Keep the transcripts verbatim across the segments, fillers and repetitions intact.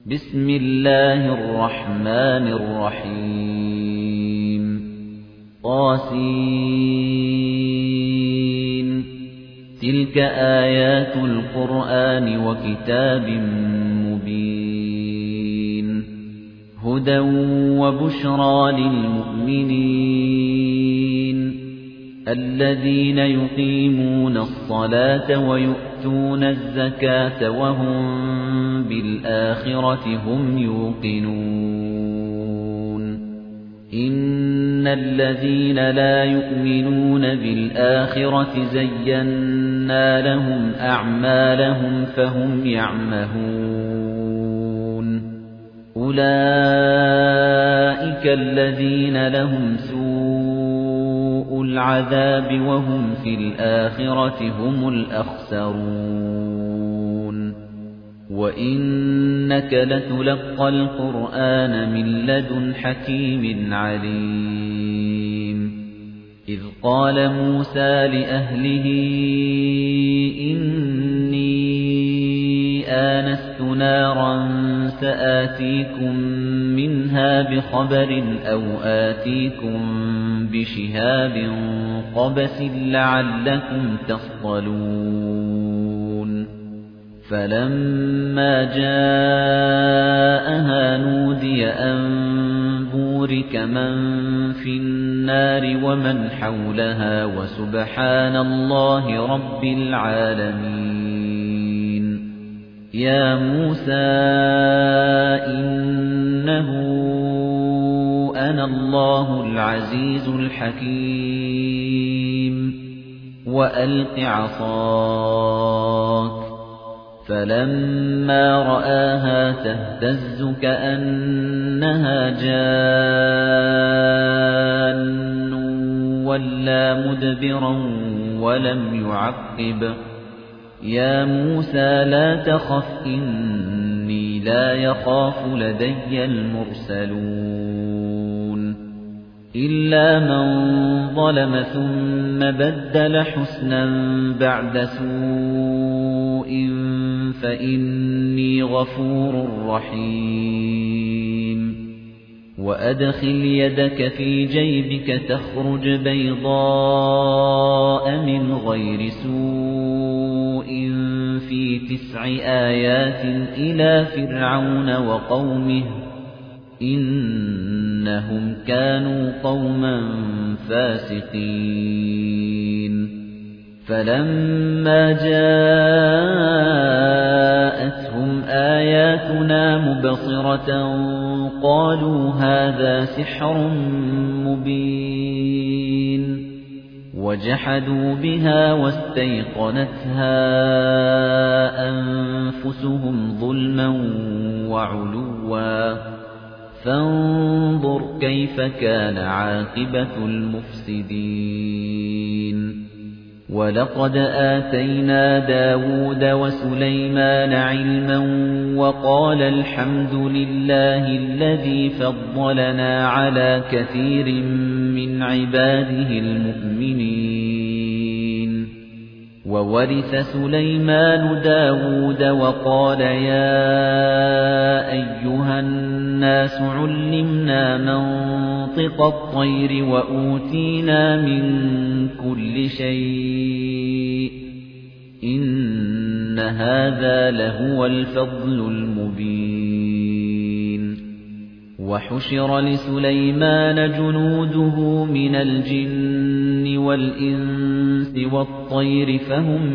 بسم الله الرحمن الرحيم طاسين تلك آيات القرآن وكتاب مبين هدى وبشرى للمؤمنين الذين يقيمون الصلاة ويؤتون الزكاة وهم بالآخرة هم يوقنون إن الذين لا يؤمنون بالآخرة زينا لهم أعمالهم فهم يعمهون أولئك الذين لهم سوء العذاب وهم في الآخرة هم الأخسرون وإنك لتلقى القرآن من لدن حكيم عليم إذ قال موسى لأهله إني آنست نارا سآتيكم منها بخبر أو آتيكم بشهاب قبس لعلكم تصطلون فلما جاءها نودي أن بورك من في النار ومن حولها وسبحان الله رب العالمين يا موسى إنه أنا الله العزيز الحكيم وألق عصاك فلما رآها تهتز كأنها جان ولا مدبرا ولم يعقب يا موسى لا تخف إني لا يخاف لدي المرسلون إلا من ظلم ثم بدل حسنا بعد سوء فإني غفور رحيم وأدخل يدك في جيبك تخرج بيضاء من غير سوء في تسع آيات إلى فرعون وقومه إنهم كانوا قوما فاسقين فلما جاءتهم آياتنا مبصرة قالوا هذا سحر مبين وجحدوا بها واستيقنتها أنفسهم ظلما وعلوا فانظر كيف كان عاقبة المفسدين وَلَقَدْ آتَيْنَا دَاوُودَ وَسُلَيْمَانَ عِلْمًا وَقَالَ الْحَمْدُ لِلَّهِ الَّذِي فَضَّلَنَا عَلَى كَثِيرٍ مِنْ عِبَادِهِ الْمُؤْمِنِينَ وَوَرِثَ سُلَيْمَانُ دَاوُودَ وَقَالَ يَا أَيُّهَا النَّاسُ عُلِّمْنَا مَنطِقَ الطَّيْرِ وَأُوتِينَا مِنْ كُلِّ شَيْءٍ إِنَّ هَذَا لَهُوَ الْفَضْلُ الْمُبِينُ وَحُشِرَ لِسُلَيْمَانَ جُنُودُهُ مِنَ الْجِنِّ وَالْإِنسِ وَالطَّيْرِ فَهُمْ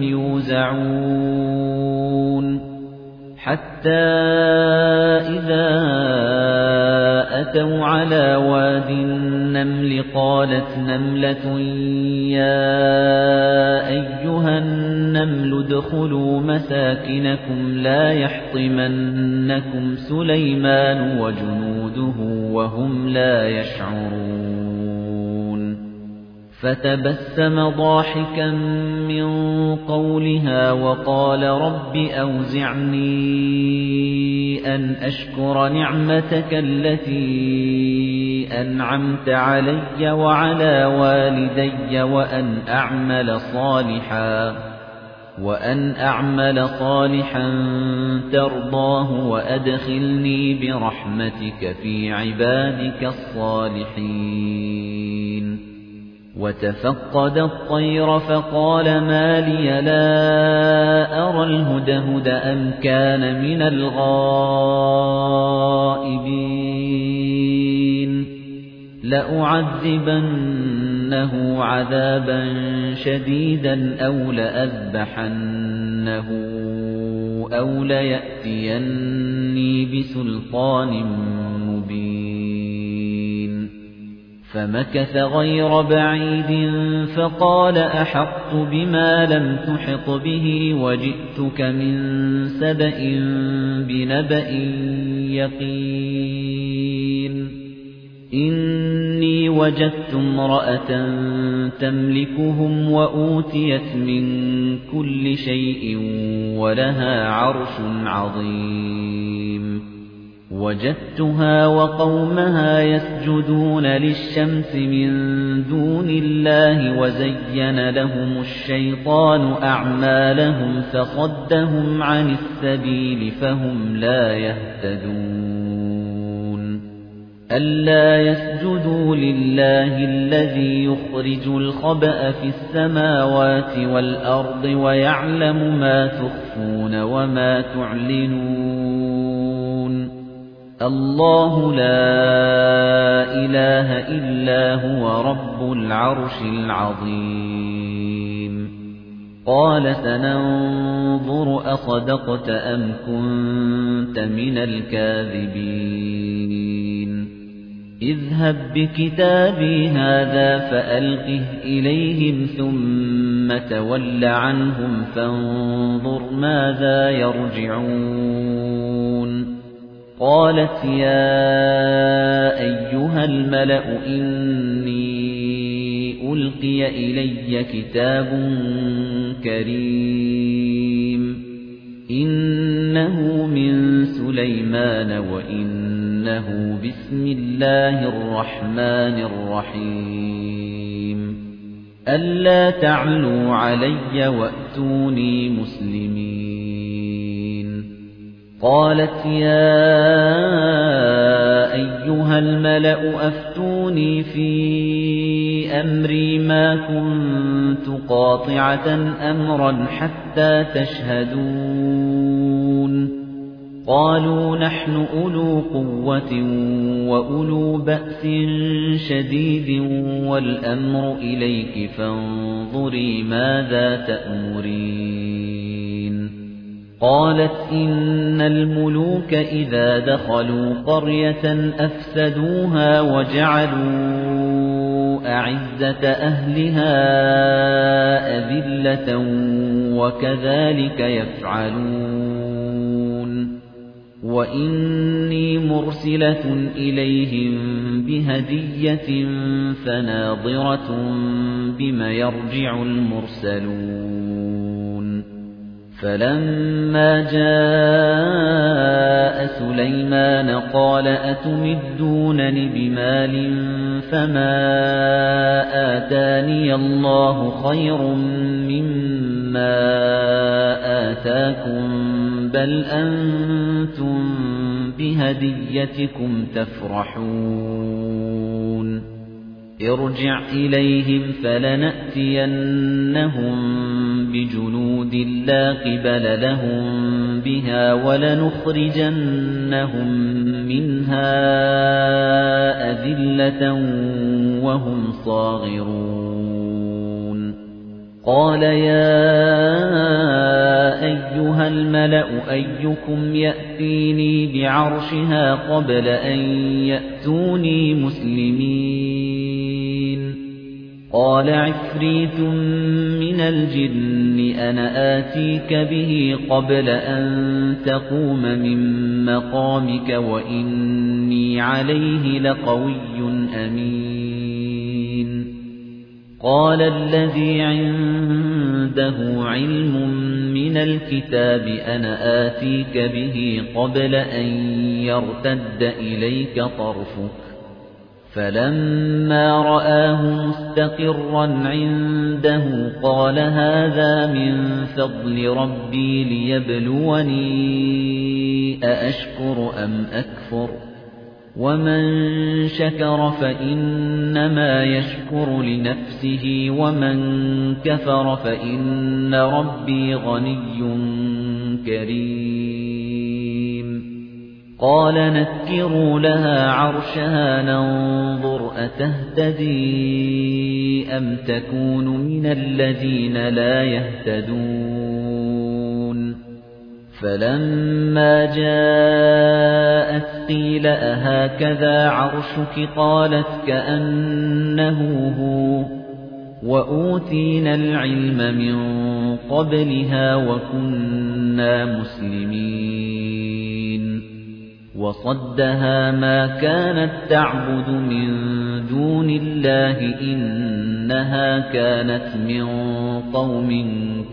يُوزَعُونَ حَتَّى إِذَا أَتَوْا عَلَى وَادِ النَّمْلِ قَالَتْ نَمْلَةٌ يَا أَيُّهَا النَّمْلُ ادْخُلُوا مَسَاكِنَكُمْ لَا يَحْطِمَنَّكُمْ سُلَيْمَانُ وَجُنُودُهُ وَهُمْ لَا يَشْعُرُونَ فَتَبَسَّمَ ضَاحِكًا مِنْ قَوْلِهَا وَقَالَ رَبِّ أَوْزِعْنِي أَنْ أَشْكُرَ نِعْمَتَكَ الَّتِي أَنْعَمْتَ عَلَيَّ وَعَلَى وَالِدَيَّ وَأَنْ أَعْمَلَ صَالِحًا وأن أعمل صالحا ترضاه وأدخلني برحمتك في عبادك الصالحين وتفقد الطير فقال ما لي لا أرى الهدهد أم كان من الغائبين لأعذبنه عذابا شديدا أو لأذبحنه أو ليأتيني بسلطان مبين فمكث غير بعيد فقال أحطت بما لم تحط به وجئتك من سبأ بنبأ يقين إني وجدت امرأة تملكهم وأوتيت من كل شيء ولها عرش عظيم وجدتها وقومها يسجدون للشمس من دون الله وزين لهم الشيطان أعمالهم فصدهم عن السبيل فهم لا يهتدون ألا يسجدوا لله الذي يخرج الخبأ في السماوات والأرض ويعلم ما تخفون وما تعلنون الله لا إله إلا هو رب العرش العظيم قال سننظر أصدقت أم كنت من الكاذبين اذهب بكتابي هذا فألقه إليهم ثم تول عنهم فانظر ماذا يرجعون قالت يا أيها الملأ إني ألقي إلي كتاب كريم إنه من سليمان وإنه بسم الله الرحمن الرحيم ألا تعلوا علي وأتوني مسلمين قالت يا أيها الملأ أفتوني في أمري ما كنت قاطعة أمرا حتى تشهدون قالوا نحن أولو قوة وأولو بأس شديد والأمر إليك فانظري ماذا تأمرين قالت إن الملوك إذا دخلوا قرية أفسدوها وجعلوا أعزة أهلها أذلة وكذلك يفعلون وإني مرسلة إليهم بهدية فناظرة بما يرجع المرسلون فلما جاء سليمان قال أتمدونني بمال فما آتاني الله خير مما آتاكم بل أنتم بهديتكم تفرحون ارجع إليهم فلنأتينهم بجنود لا قبل لهم بها ولنخرجنهم منها أذلة وهم صاغرون قال يا أيها الملأ أيكم يأتيني بعرشها قبل أن يأتوني مسلمين قال عفريت من الجن أنا آتيك به قبل أن تقوم من مقامك وإني عليه لقوي أمين قال الذي عنده علم من الكتاب أنا آتيك به قبل أن يرتد إليك طرفك فَلَمَّا رَآهُ مُسْتَقِرًّا عِندَهُ قَالَ هَذَا مِن فَضْلِ رَبِّي لِيَبْلُوَنِي أَأَشْكُرُ أَمْ أَكْفُرُ وَمَن شَكَرَ فَإِنَّمَا يَشْكُرُ لِنَفْسِهِ وَمَن كَفَرَ فَإِنَّ رَبِّي غَنِيٌّ كَرِيمٌ قَالَ نَكِّرُوا لَهَا عَرْشَهَا نَنظُرْ أَتَهْتَدِي أَمْ تَكُونُ مِنَ الَّذِينَ لَا يَهْتَدُونَ فَلَمَّا جَاءَتْ قِيلَ أَهَكَذَا عَرْشُكِ قَالَتْ كَأَنَّهُ هُوَ وَأُوتِينَا الْعِلْمَ مِنْ قَبْلِهَا وَكُنَّا مُسْلِمِينَ وَصَدَّهَا مَا كَانَتْ تَعْبُدُ مِن دُونِ اللَّهِ إِنَّهَا كَانَتْ مِن قَوْمٍ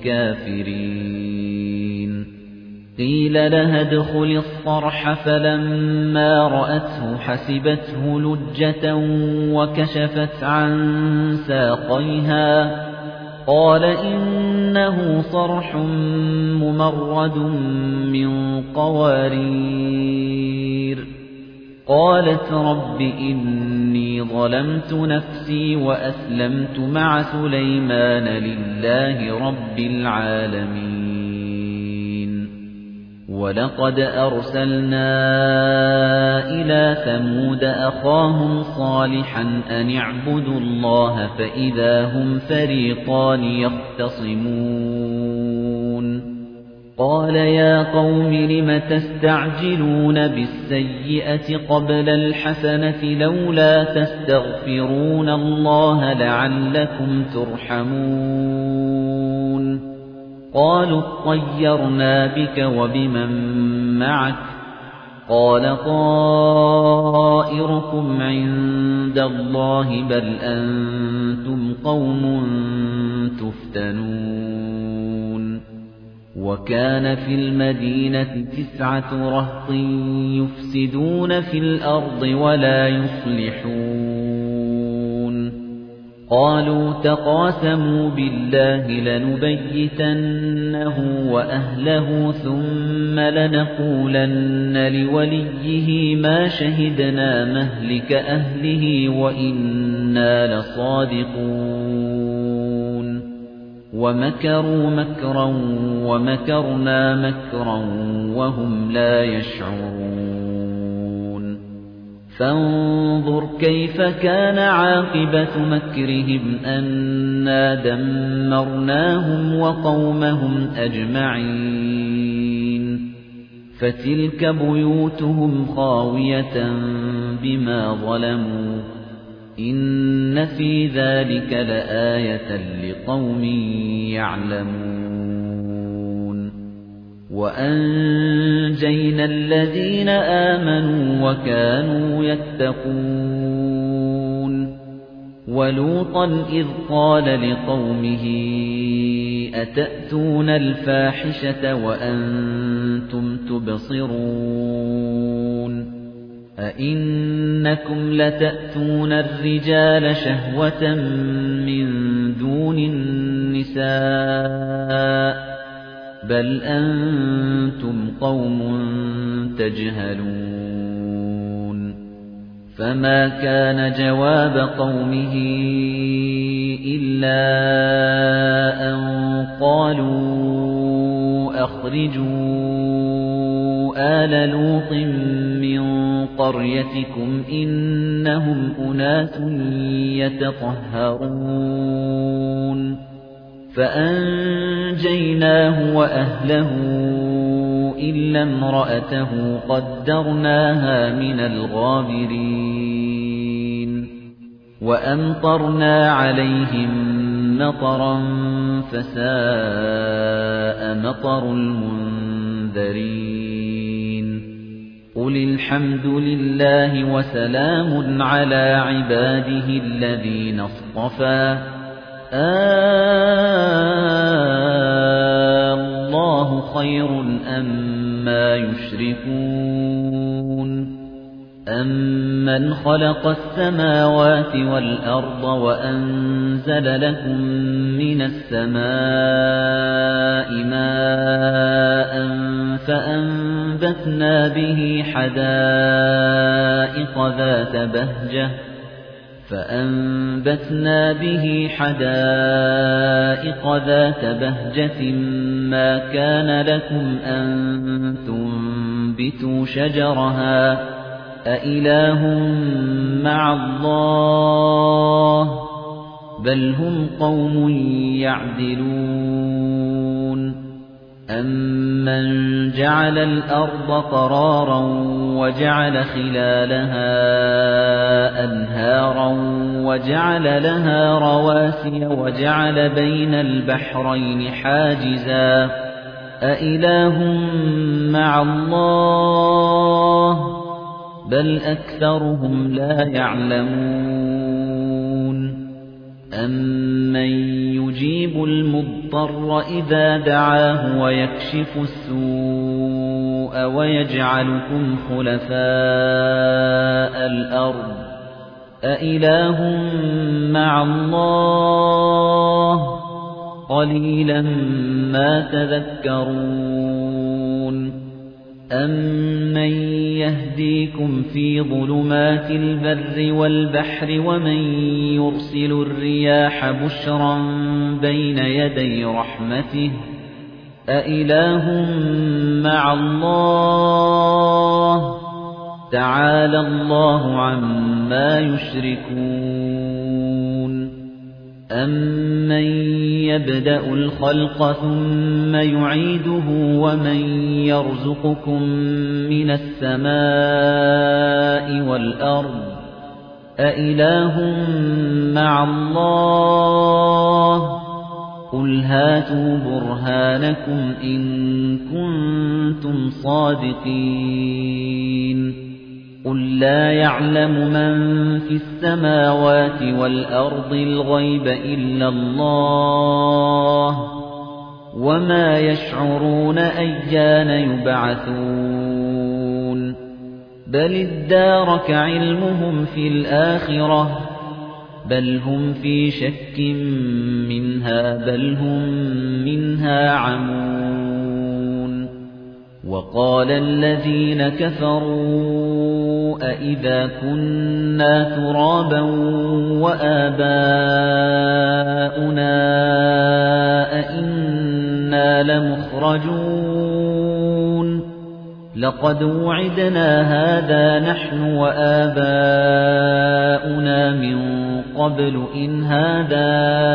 كَافِرِينَ قِيلَ لَهَا ادْخُلِي الصَّرْحَ فَلَمَّا رَأَتْهُ حَسِبَتْهُ لُجَّةً وَكَشَفَتْ عَن سَاقَيْهَا قَالَ إِنَّهُ صَرْحٌ مُّمَرَّدٌ مِّن قَوَارِيرَ قَالَتْ رَبِّ إِنِّي ظَلَمْتُ نَفْسِي وَأَسْلَمْتُ مَعَ سُلَيْمَانَ لِلَّهِ رَبِّ الْعَالَمِينَ وَلَقَدْ أَرْسَلْنَا إِلَى ثَمُودَ أَخَاهُمْ صَالِحًا أَنِ اعْبُدُوا اللَّهَ فَإِذَا هُمْ فَرِيقَانِ يَخْتَصِمُونَ قَالَ يَا قَوْمِ لِمَ تَسْتَعْجِلُونَ بِالسَّيِّئَةِ قَبْلَ الْحَسَنَةِ لَوْلَا تَسْتَغْفِرُونَ اللَّهَ لَعَلَّكُمْ تُرْحَمُونَ قَالُوا اطَّيَّرْنَا بِكَ وَبِمَن مَّعَكَ قَالَ طَائِرُكُمْ عِندَ اللَّهِ بَلْ أَنتُمْ قَوْمٌ تُفْتَنُونَ وَكَانَ فِي الْمَدِينَةِ تِسْعَةُ رَهْطٍ يُفْسِدُونَ فِي الْأَرْضِ وَلَا يُصْلِحُونَ قَالُوا تَقَاسَمُوا بِاللَّهِ لَنُبَيِّتَنَّهُ وَأَهْلَهُ ثُمَّ لَنَقُولَنَّ لِوَلِيِّهِ مَا شَهِدْنَا مَهْلِكَ أَهْلِهِ وَإِنَّا لَصَادِقُونَ وَمَكَرُوا مَكْرًا وَمَكَرْنَا مَكْرًا وَهُمْ لَا يَشْعُرُونَ فَانظُرْ كَيْفَ كَانَ عَاقِبَةُ مَكْرِهِمْ أَنَّا دَمَّرْنَاهُمْ وَقَوْمَهُمْ أَجْمَعِينَ فَتِلْكَ بُيُوتُهُمْ خَاوِيَةً بِمَا ظَلَمُوا إِنَّ فِي ذَلِكَ لَآيَةً لِقَوْمٍ يَعْلَمُونَ وَأَنجَيْنَا الَّذِينَ آمَنُوا وَكَانُوا يَتَّقُونَ وَلُوطًا إِذْ قَالَ لِقَوْمِهِ أَتَأْتُونَ الْفَاحِشَةَ وَأَنتُمْ تُبْصِرُونَ أَئِنَّكُمْ لَتَأْتُونَ الرِّجَالَ شَهْوَةً مِّن دُونِ النِّسَاءِ بَلْ أَنتُمْ قَوْمٌ تَجْهَلُونَ فَمَا كَانَ جَوَابَ قَوْمِهِ إِلَّا أَن قَالُوا أَخْرِجُوا آلَ لُوطٍ مِّن قَرْيَتِكُمْ إِنَّهُمْ أُنَاسٌ يَتَطَهَّرُونَ فَأَنجَيْنَاهُ وَأَهْلَهُ إِلَّا امْرَأَتَهُ قَدَّرْنَاهَا مِنَ الْغَابِرِينَ وَأَمْطَرْنَا عَلَيْهِم مَّطَرًا فَسَاءَ مَطَرُ الْمُنذَرِينَ قُلِ الْحَمْدُ لِلَّهِ وَسَلَامٌ عَلَى عِبَادِهِ الَّذِينَ اصْطَفَى اللَّهُ خَيْرٌ أَمَّا يُشْرِكُونَ أَمَّا أَمَّنْ خَلَقَ السَّمَاوَاتِ وَالْأَرْضَ وَأَنزَلَ لَكُم مِّنَ السَّمَاءِ مَاءً فَأَنبَتْنَا بِهِ حَدَائِقَ ذَاتَ بَهْجَةٍ فَأَنبَتْنَا بِهِ حَدَائِقَ ذَاتَ بَهْجَةٍ مَا كَانَ لَكُمْ أَن تُنبِتُوا شَجَرَهَا أَإِلَٰهٌ مَّعَ اللَّهِ بَلْ هُمْ قَوْمٌ يَعْدِلُونَ أَمَّنْ جَعَلَ الْأَرْضَ قَرَارًا وَجَعَلَ خِلَالَهَا أَنْهَارًا وَجَعَلَ لَهَا رَوَاسِيَ وَجَعَلَ بَيْنَ الْبَحْرَيْنِ حَاجِزًا أَإِلَٰهٌ مَّعَ اللَّهِ بَلْ أَكْثَرُهُمْ لَا يَعْلَمُونَ أَمَّن يُجِيبُ الْمُضْطَرَّ إِذَا دَعَاهُ وَيَكْشِفُ السُّوءَ وَيَجْعَلُكُمْ خُلَفَاءَ الْأَرْضِ أَإِلَٰهٌ مَّعَ اللَّهِ قَلِيلًا مَّا تَذَكَّرُونَ أَمَّن يَهْدِيكُمْ فِي ظُلُمَاتِ الْبَرِّ وَالْبَحْرِ وَمَن يُرْسِلُ الرِّيَاحَ بُشْرًا بَيْنَ يَدَيْ رَحْمَتِهِ أَإِلَٰهٌ مَّعَ اللَّهِ تَعَالَى اللَّهُ عَمَّا يُشْرِكُونَ أَمَّن يَبْدَأُ الْخَلْقَ ثُمَّ يُعِيدُهُ وَمَن يَرْزُقُكُم مِّنَ السَّمَاءِ وَالْأَرْضِ أَإِلَٰهٌ مَّعَ اللَّهِ قُلْ هَاتُوا بُرْهَانَكُمْ إِن كُنتُمْ صَادِقِينَ قُل لَّا يَعْلَمُ مَن فِي السَّمَاوَاتِ وَالْأَرْضِ الْغَيْبَ إِلَّا اللَّهُ وَمَا يَشْعُرُونَ أَيَّانَ يُبْعَثُونَ بَلِ ادَّارَكَ عِلْمُهُمْ فِي الْآخِرَةِ بَلْ هُمْ فِي شَكٍّ مِّنْهَا بَلْ هُم مِّنْهَا عَمُونَ وَقَالَ الَّذِينَ كَفَرُوا أَإِذَا كُنَّا تُرَابًا وَآبَاؤُنَا أَإِنَّا لَمُخْرَجُونَ لَقَدْ وُعِدْنَا هَذَا نَحْنُ وَآبَاؤُنَا مِن قَبْلُ إِنْ هَذَا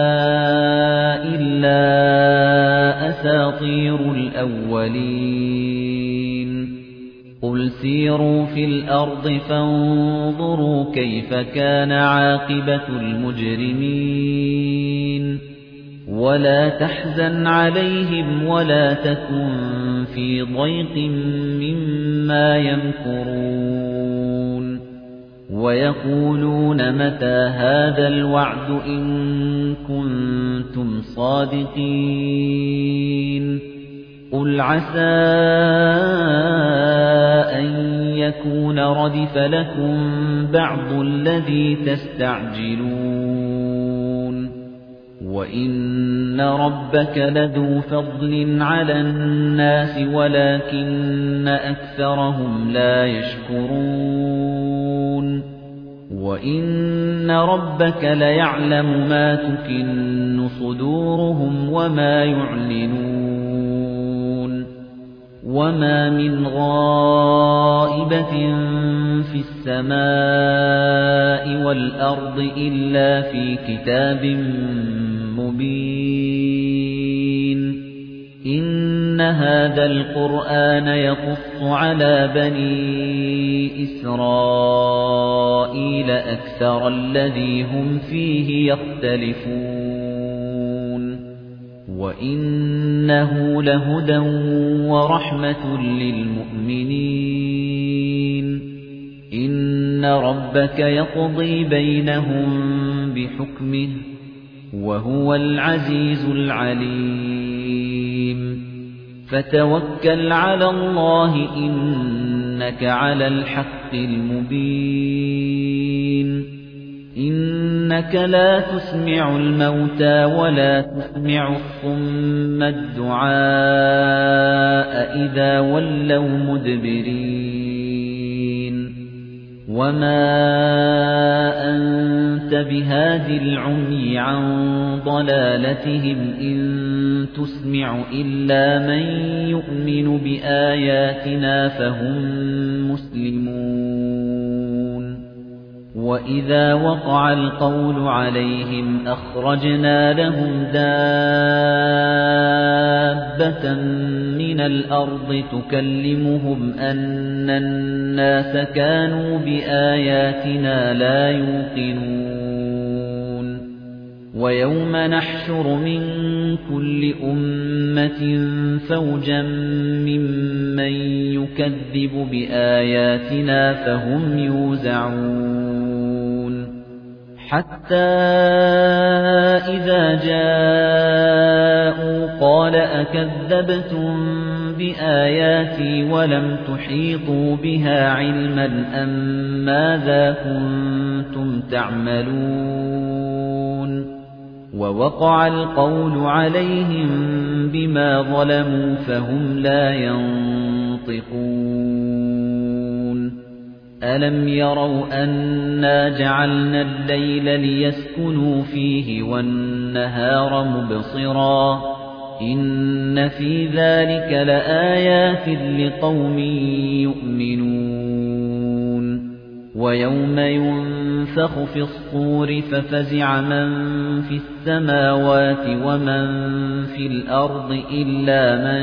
إِلَّا أَسَاطِيرُ الْأَوَّلِينَ قُلْ سِيرُوا فِي الْأَرْضِ فَانظُرُوا كَيْفَ كَانَ عَاقِبَةُ الْمُجْرِمِينَ وَلَا تَحْزَنْ عَلَيْهِمْ وَلَا تَكُنْ فِي ضَيْقٍ مِّمَّا يَمْكُرُونَ وَيَقُولُونَ مَتَى هَذَا الْوَعْدُ إِن كُنتُمْ صَادِقِينَ قُلْ عَسَىٰ أَن يَكُونَ رَدِفَ لَكُم بَعْضُ الَّذِي تَسْتَعْجِلُونَ وَإِنَّ رَبَّكَ لَذُو فَضْلٍ عَلَى النَّاسِ وَلَكِنَّ أَكْثَرَهُمْ لَا يَشْكُرُونَ وَإِنَّ رَبَّكَ لَيَعْلَمُ مَا تُكِنُّ صُدُورُهُمْ وَمَا يُعْلِنُونَ وَمَا مِنْ غَائِبَةٍ فِي السَّمَاءِ وَالْأَرْضِ إِلَّا فِي كِتَابٍ مُبِينٍ إِنَّ هَذَا الْقُرْآنَ يَقُصُّ عَلَى بَنِي إِسْرَائِيلَ أَكْثَرَ الَّذِي هُمْ فِيهِ يَخْتَلِفُونَ وَإِنَّهُ لَهُدًى وَرَحْمَةٌ لِّلْمُؤْمِنِينَ إِنَّ رَبَّكَ يَقْضِي بَيْنَهُم بِحُكْمِهِ وَهُوَ الْعَزِيزُ الْعَلِيمُ فَتَوَكَّلْ عَلَى اللَّهِ إِنَّ إِنَّكَ عَلَى الْحَقِّ الْمُبِينِ إِنَّكَ لَا تُسْمِعُ الْمَوْتَى وَلَا تُسْمِعُ الصُّمَّ الدُّعَاءَ إِذَا وَلَّوْا مُدْبِرِينَ وَمَا أَنتَ بِهَادِ الْعُمْيِ عَن ضَلَالَتِهِمْ إِن تُسْمِعُ إِلَّا مَن يُؤْمِنُ بِآيَاتِنَا فَهُم مُّسْلِمُونَ وَإِذَا وَقَعَ الْقَوْلُ عَلَيْهِمْ أَخْرَجْنَا لَهُمْ دَابَّةً مِنَ الْأَرْضِ تُكَلِّمُهُمْ أَنَّ النَّاسَ كَانُوا بِآيَاتِنَا لَا يُوقِنُونَ وَيَوْمَ نَحْشُرُ مِن كُلِّ أُمَّةٍ فَوْجًا مِّمَّن يُكَذِّبُ بِآيَاتِنَا فَهُمْ يُوزَعُونَ حَتَّى إِذَا جَاءُوا قَالَ أَكَذَّبْتُم بِآيَاتِي وَلَمْ تُحِيطُوا بِهَا عِلْمًا أَم مَّاذَا كُنتُمْ تَعْمَلُونَ وَوَقَعَ الْقَوْلُ عَلَيْهِم بِمَا ظَلَمُوا فَهُمْ لَا يَنطِقُونَ أَلَمْ يَرَوْا أَنَّا جَعَلْنَا اللَّيْلَ لِيَسْكُنُوا فِيهِ وَالنَّهَارَ مُبْصِرًا إِنَّ فِي ذَلِكَ لَآيَاتٍ لِقَوْمٍ يُؤْمِنُونَ وَيَوْمَ يُنفَخُ فِي الصُّورِ فَفَزِعَ مَن فِي السَّمَاوَاتِ وَمَن فِي الْأَرْضِ إِلَّا مَن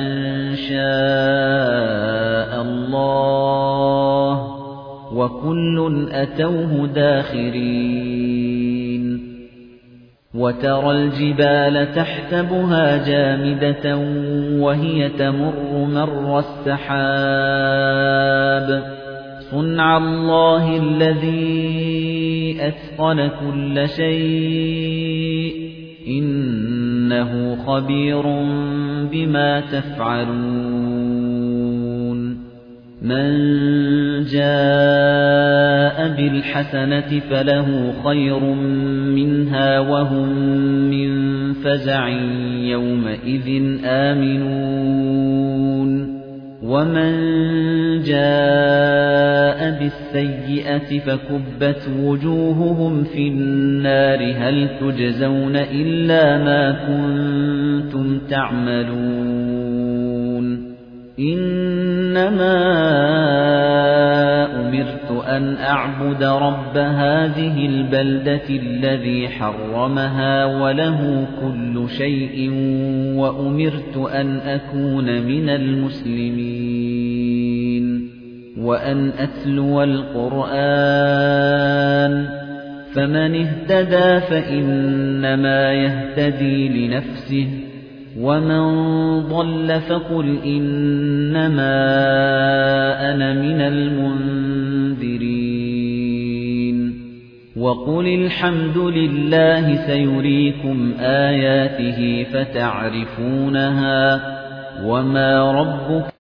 شَاءَ اللَّهُ وَكُلٌّ أَتَوْهُ دَاخِرِينَ وَتَرَى الْجِبَالَ تَحْسَبُهَا جَامِدَةً وَهِيَ تَمُرُّ مَرَّ السَّحَابِ صُنْعَ اللَّهِ الَّذِي أَتْقَنَ كُلَّ شَيْءٍ إِنَّهُ خَبِيرٌ بِمَا تَفْعَلُونَ مَنْ جَاءَ بِالْحَسَنَةِ فَلَهُ خَيْرٌ مِنْهَا وَهُمْ مِنْ فَزَعٍ يَوْمَئِذٍ آمِنُونَ وَمَنْ جَاءَ بِالسَّيِّئَةِ فَكُبَّتْ وُجُوهُهُمْ فِي النَّارِ هَلْ تُجْزَوْنَ إِلَّا مَا كُنتُمْ تَعْمَلُونَ إِنَّمَا أُمِرْتُ أَنْ أَعْبُدَ رَبَّ هَذِهِ الْبَلْدَةِ الَّذِي حَرَّمَهَا وَلَهُ كُلُّ شَيْءٍ وَأُمِرْتُ أَنْ أَكُونَ مِنَ الْمُسْلِمِينَ وَأَنْ أَتْلُوَ الْقُرْآنَ فَمَنِ اهْتَدَى فَإِنَّمَا يَهْتَدِي لِنَفْسِهِ وَمَنْ ضَلَّ فَقُلْ إِنَّمَا أَنَا مِنَ الْمُنذِرِينَ وَقُلِ الْحَمْدُ لِلَّهِ سَيُرِيكُمْ آيَاتِهِ فَتَعْرِفُونَهَا وَمَا رَبُّكَ